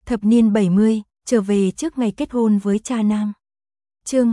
Thập niên 70, trở về trước ngày kết hôn với cha nam. Chương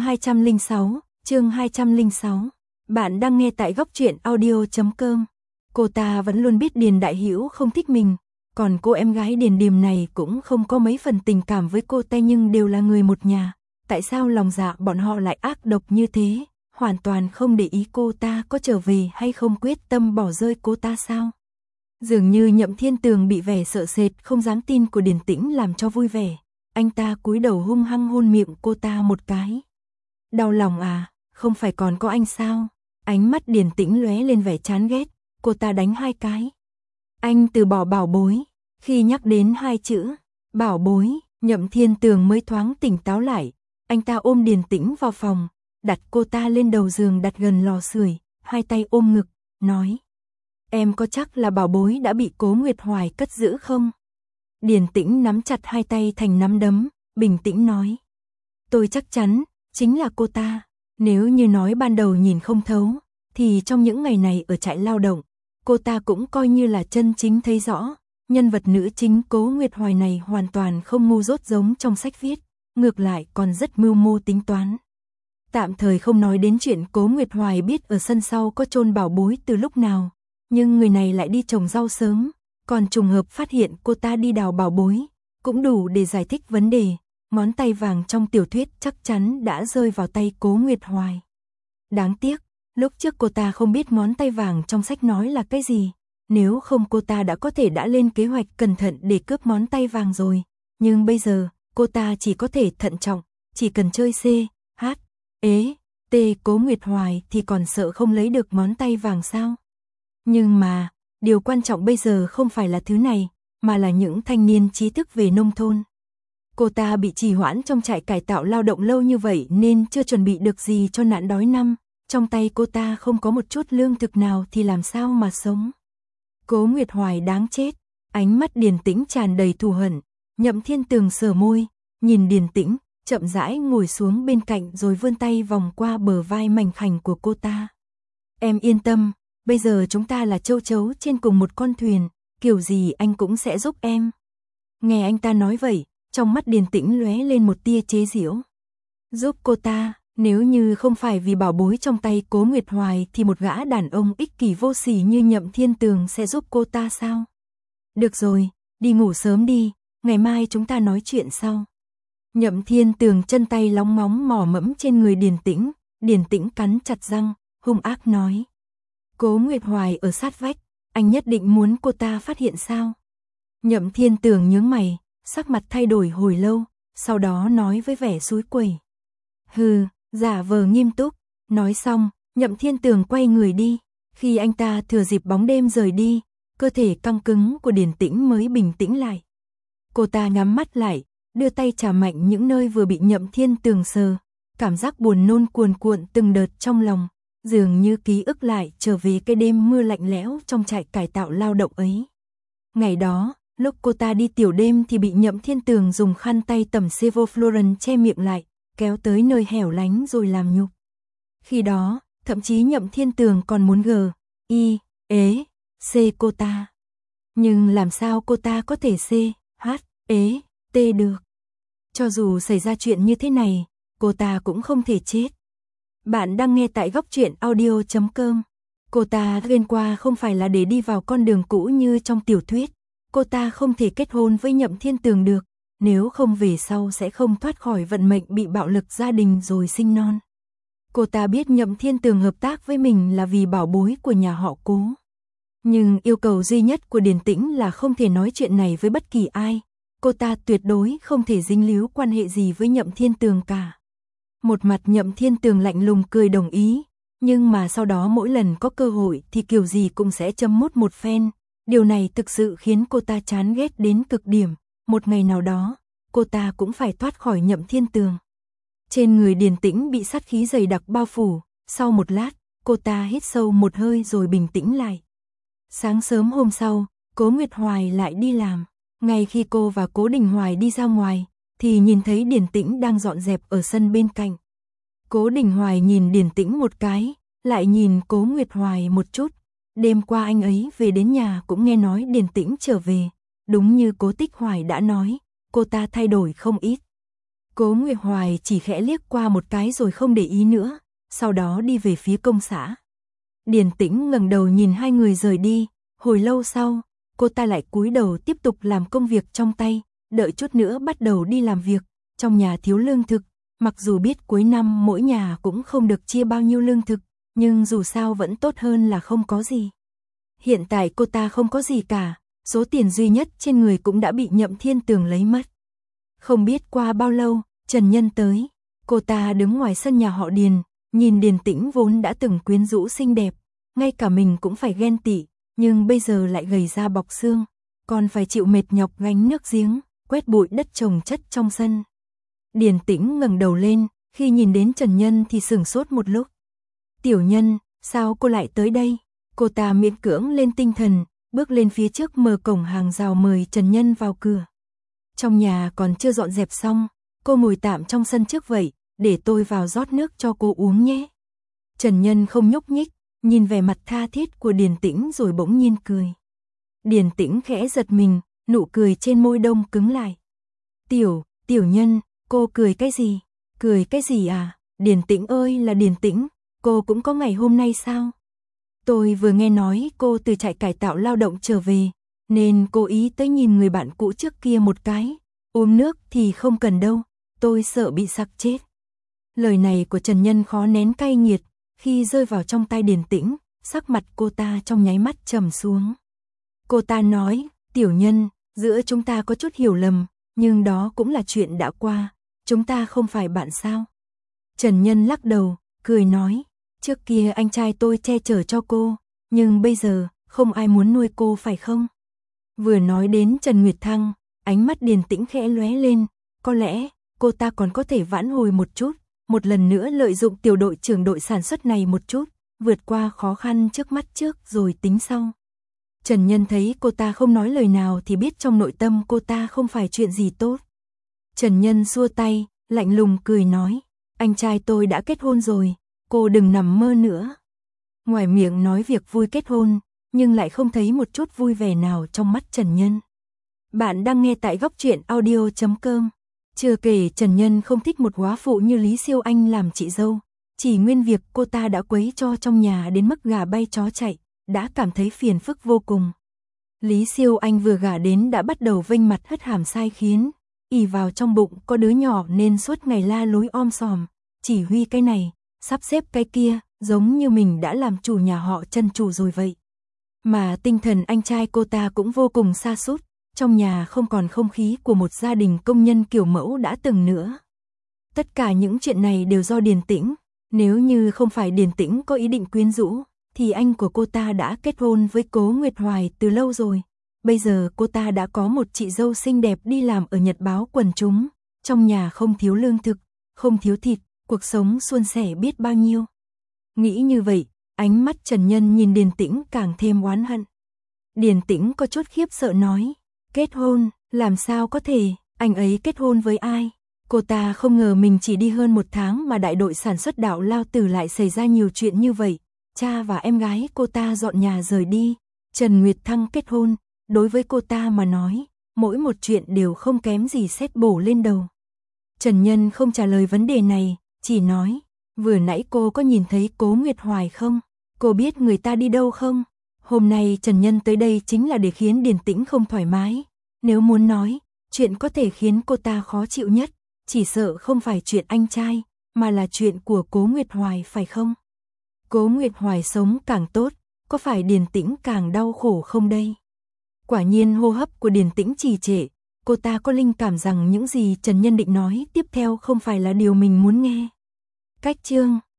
206. Bạn đang nghe tại góc truyện audio.com. Cô ta vẫn luôn biết Điền Đại Hữu không thích mình, còn cô em gái Điền Điềm này cũng không có mấy phần tình cảm với cô ta, nhưng đều là người một nhà. Tại sao lòng dạ bọn họ lại ác độc như thế, hoàn toàn không để ý cô ta có trở về hay không, quyết tâm bỏ rơi cô ta sao? Dường như Nhậm Thiên Tường bị vẻ sợ sệt không dám tin của Điền Tĩnh làm cho vui vẻ. Anh ta cúi đầu hung hăng hôn miệng cô ta một cái. Đau lòng à, không phải còn có anh sao? Ánh mắt Điền Tĩnh lóe lên vẻ chán ghét, cô ta đánh 2 cái. Anh từ bỏ bảo bối. Khi nhắc đến 2 chữ bảo bối, Nhậm Thiên Tường mới thoáng tỉnh táo lại. Anh ta ôm Điền Tĩnh vào phòng, đặt cô ta lên đầu giường đặt gần lò sưởi, 2 tay ôm ngực, nói: "Em có chắc là bảo bối đã bị Cố Nguyệt Hoài cất giữ không?" Điền Tĩnh nắm chặt 2 tay thành nắm đấm, bình tĩnh nói: "Tôi chắc chắn, chính là cô ta. Nếu như nói ban đầu nhìn không thấu, thì trong những ngày này ở trại lao động, cô ta cũng coi như là chân chính thấy rõ. Nhân vật nữ chính Cố Nguyệt Hoài này hoàn toàn không ngu dốt giống trong sách viết, ngược lại còn rất mưu mô tính toán." Tạm thời không nói đến chuyện Cố Nguyệt Hoài biết ở sân sau có chôn bảo bối từ lúc nào, nhưng người này lại đi trồng rau sớm, còn trùng hợp phát hiện cô ta đi đào bảo bối, cũng đủ để giải thích vấn đề. Ngón tay vàng trong tiểu thuyết chắc chắn đã rơi vào tay Cố Nguyệt Hoài. Đáng tiếc, lúc trước cô ta không biết ngón tay vàng trong sách nói là cái gì, nếu không cô ta đã có thể đã lên kế hoạch cẩn thận để cướp ngón tay vàng rồi, nhưng bây giờ, cô ta chỉ có thể thận trọng, chỉ cần chơi C, H, E, T Cố Nguyệt Hoài thì còn sợ không lấy được ngón tay vàng sao? Nhưng mà, điều quan trọng bây giờ không phải là thứ này, mà là những thanh niên trí thức về nông thôn. Cô ta bị trì hoãn trong trại cải tạo lao động lâu như vậy nên chưa chuẩn bị được gì cho nạn đói năm, trong tay cô ta không có một chút lương thực nào thì làm sao mà sống. Cố Nguyệt Hoài đáng chết, ánh mắt Điền Tĩnh tràn đầy thù hận. Nhậm Thiên Tường sờ môi, nhìn Điền Tĩnh, chậm rãi ngồi xuống bên cạnh rồi vươn tay vòng qua bờ vai mảnh khảnh của cô ta. "Em yên tâm, bây giờ chúng ta là châu chấu trên cùng một con thuyền, kiểu gì anh cũng sẽ giúp em." Nghe anh ta nói vậy, trong mắt Điền Tĩnh lóe lên một tia chế giễu. Giúp cô ta, nếu như không phải vì bảo bối trong tay Cố Nguyệt Hoài thì một gã đàn ông ích kỷ vô sỉ như Nhậm Thiên Tường sẽ giúp cô ta sao? Được rồi, đi ngủ sớm đi, ngày mai chúng ta nói chuyện sau. Nhậm Thiên Tường chân tay lóng ngóng mò mẫm trên người Điền Tĩnh cắn chặt răng, hung ác nói: "Cố Nguyệt Hoài ở sát vách, anh nhất định muốn cô ta phát hiện sao?" Nhậm Thiên Tường nhướng mày, sắc mặt thay đổi hồi lâu, sau đó nói với vẻ xúi quẩy: "Hừ", giả vờ nghiêm túc. Nói xong, Nhậm Thiên Tường quay người đi. Khi anh ta thừa dịp bóng đêm rời đi, cơ thể căng cứng của Điền Tĩnh mới bình tĩnh lại. Cô ta nhắm mắt lại, đưa tay chà mạnh những nơi vừa bị Nhậm Thiên Tường sờ, cảm giác buồn nôn cuồn cuộn từng đợt trong lòng, dường như ký ức lại trở về cái đêm mưa lạnh lẽo trong trại cải tạo lao động ấy. Ngày đó, lúc cô ta đi tiểu đêm thì bị Nhậm Thiên Tường dùng khăn tay tẩm sevoflurane che miệng lại, kéo tới nơi hẻo lánh rồi làm nhục. Khi đó, thậm chí Nhậm Thiên Tường còn muốn C cô ta. Nhưng làm sao cô ta có thể T được? Cho dù xảy ra chuyện như thế này, cô ta cũng không thể chết. Bạn đang nghe tại góc truyện audio.com. Cô ta ghen qua không phải là để đi vào con đường cũ như trong tiểu thuyết. Cô ta không thể kết hôn với Nhậm Thiên Tường được, nếu không về sau sẽ không thoát khỏi vận mệnh bị bạo lực gia đình rồi sinh non. Cô ta biết Nhậm Thiên Tường hợp tác với mình là vì bảo bối của nhà họ Cố. Nhưng yêu cầu duy nhất của Điền Tĩnh là không thể nói chuyện này với bất kỳ ai. Cô ta tuyệt đối không thể dính líu quan hệ gì với Nhậm Thiên Tường cả. Một mặt Nhậm Thiên Tường lạnh lùng cười đồng ý, nhưng mà sau đó mỗi lần có cơ hội thì kiểu gì cũng sẽ châm mốt một phen. Điều này thực sự khiến cô ta chán ghét đến cực điểm. Một ngày nào đó, cô ta cũng phải thoát khỏi Nhậm Thiên Tường. Trên người Điền Tĩnh bị sát khí dày đặc bao phủ, sau một lát, cô ta hít sâu một hơi rồi bình tĩnh lại. Sáng sớm hôm sau, Cố Nguyệt Hoài lại đi làm. Ngay khi cô và Cố Đình Hoài đi ra ngoài, thì nhìn thấy Điền Tĩnh đang dọn dẹp ở sân bên cạnh. Cố Đình Hoài nhìn Điền Tĩnh một cái, lại nhìn Cố Nguyệt Hoài một chút. Đêm qua anh ấy về đến nhà cũng nghe nói Điền Tĩnh trở về. Đúng như Cố Tích Hoài đã nói, cô ta thay đổi không ít. Cố Nguyệt Hoài chỉ khẽ liếc qua một cái rồi không để ý nữa, sau đó đi về phía công xã. Điền Tĩnh ngẩng đầu nhìn hai người rời đi, hồi lâu sau, cô ta lại cúi đầu tiếp tục làm công việc trong tay, đợi chút nữa bắt đầu đi làm việc. Trong nhà thiếu lương thực, mặc dù biết cuối năm mỗi nhà cũng không được chia bao nhiêu lương thực, nhưng dù sao vẫn tốt hơn là không có gì. Hiện tại cô ta không có gì cả, số tiền duy nhất trên người cũng đã bị Nhậm Thiên Tường lấy mất. Không biết qua bao lâu, Trần Nhân tới, cô ta đứng ngoài sân nhà họ Điền, nhìn Điền Tĩnh vốn đã từng quyến rũ xinh đẹp, ngay cả mình cũng phải ghen tị, nhưng bây giờ lại gầy da bọc xương, còn phải chịu mệt nhọc gánh nước giếng, quét bụi đất trồng chất trong sân. Điền Tĩnh ngẩng đầu lên, khi nhìn đến Trần Nhân thì sửng sốt một lúc. Tiểu Nhân, sao cô lại tới đây? Cô ta miễn cưỡng lên tinh thần, bước lên phía trước mở cổng hàng rào mời Trần Nhân vào cửa. Trong nhà còn chưa dọn dẹp xong, cô ngồi tạm trong sân trước vậy, để tôi vào rót nước cho cô uống nhé. Trần Nhân không nhúc nhích, nhìn vẻ mặt tha thiết của Điền Tĩnh rồi bỗng nhiên cười. Điền Tĩnh khẽ giật mình, nụ cười trên môi đông cứng lại. Tiểu Nhân, cô cười cái gì? Cười cái gì à? Điền Tĩnh ơi là Điền Tĩnh, cô cũng có ngày hôm nay sao? Tôi vừa nghe nói cô từ trại cải tạo lao động trở về, nên cố ý tới nhìn người bạn cũ trước kia một cái. Uống nước thì không cần đâu, tôi sợ bị sặc chết. Lời này của Trần Nhân khó nén cay nghiệt, khi rơi vào trong tai Điền Tĩnh, sắc mặt cô ta trong nháy mắt trầm xuống. Cô ta nói, Tiểu Nhân, giữa chúng ta có chút hiểu lầm, nhưng đó cũng là chuyện đã qua, chúng ta không phải bạn sao? Trần Nhân lắc đầu, cười nói, trước kia anh trai tôi che chở cho cô, nhưng bây giờ, không ai muốn nuôi cô phải không? Vừa nói đến Trần Nguyệt Thăng, ánh mắt Điền Tĩnh khẽ lóe lên, có lẽ, cô ta còn có thể vãn hồi một chút, một lần nữa lợi dụng tiểu đội trưởng đội sản xuất này một chút, vượt qua khó khăn trước mắt trước rồi tính sau. Trần Nhân thấy cô ta không nói lời nào thì biết trong nội tâm cô ta không phải chuyện gì tốt. Trần Nhân xua tay, lạnh lùng cười nói, anh trai tôi đã kết hôn rồi, cô đừng nằm mơ nữa. Ngoài miệng nói việc vui kết hôn, nhưng lại không thấy một chút vui vẻ nào trong mắt Trần Nhân. Bạn đang nghe tại góc truyện audio.com. Chưa kể Trần Nhân không thích một góa phụ như Lý Siêu Anh làm chị dâu, chỉ nguyên việc cô ta đã quấy cho trong nhà đến mức gà bay chó chạy, đã cảm thấy phiền phức vô cùng. Lý Siêu Anh vừa gả đến đã bắt đầu vênh mặt hất hàm sai khiến, ỷ vào trong bụng có đứa nhỏ nên suốt ngày la lối om sòm, chỉ huy cái này, sắp xếp cái kia, giống như mình đã làm chủ nhà họ Trần chủ rồi vậy. Mà tinh thần anh trai cô ta cũng vô cùng sa sút, trong nhà không còn không khí của một gia đình công nhân kiểu mẫu đã từng nữa. Tất cả những chuyện này đều do Điền Tĩnh, nếu như không phải Điền Tĩnh có ý định quyến rũ, thì anh của cô ta đã kết hôn với Cố Nguyệt Hoài từ lâu rồi. Bây giờ cô ta đã có một chị dâu xinh đẹp đi làm ở nhật báo quần chúng, trong nhà không thiếu lương thực, không thiếu thịt, cuộc sống suôn sẻ biết bao nhiêu. Nghĩ như vậy, ánh mắt Trần Nhân nhìn Điền Tĩnh càng thêm oán hận. Điền Tĩnh có chút khiếp sợ nói, kết hôn, làm sao có thể, anh ấy kết hôn với ai? Cô ta không ngờ mình chỉ đi hơn một tháng mà đại đội sản xuất Đạo Lao Tử lại xảy ra nhiều chuyện như vậy. Cha và em gái cô ta dọn nhà rời đi, Trần Nguyệt Thăng kết hôn, đối với cô ta mà nói, mỗi một chuyện đều không kém gì sét bổ lên đầu. Trần Nhân không trả lời vấn đề này, chỉ nói, vừa nãy cô có nhìn thấy Cố Nguyệt Hoài không? Cô biết người ta đi đâu không? Hôm nay Trần Nhân tới đây chính là để khiến Điền Tĩnh không thoải mái. Nếu muốn nói, chuyện có thể khiến cô ta khó chịu nhất, chỉ sợ không phải chuyện anh trai, mà là chuyện của Cố Nguyệt Hoài phải không? Cố Nguyệt Hoài sống càng tốt, có phải Điền Tĩnh càng đau khổ không đây? Quả nhiên hô hấp của Điền Tĩnh trì trệ, cô ta có linh cảm rằng những gì Trần Nhân định nói tiếp theo không phải là điều mình muốn nghe. Cách chương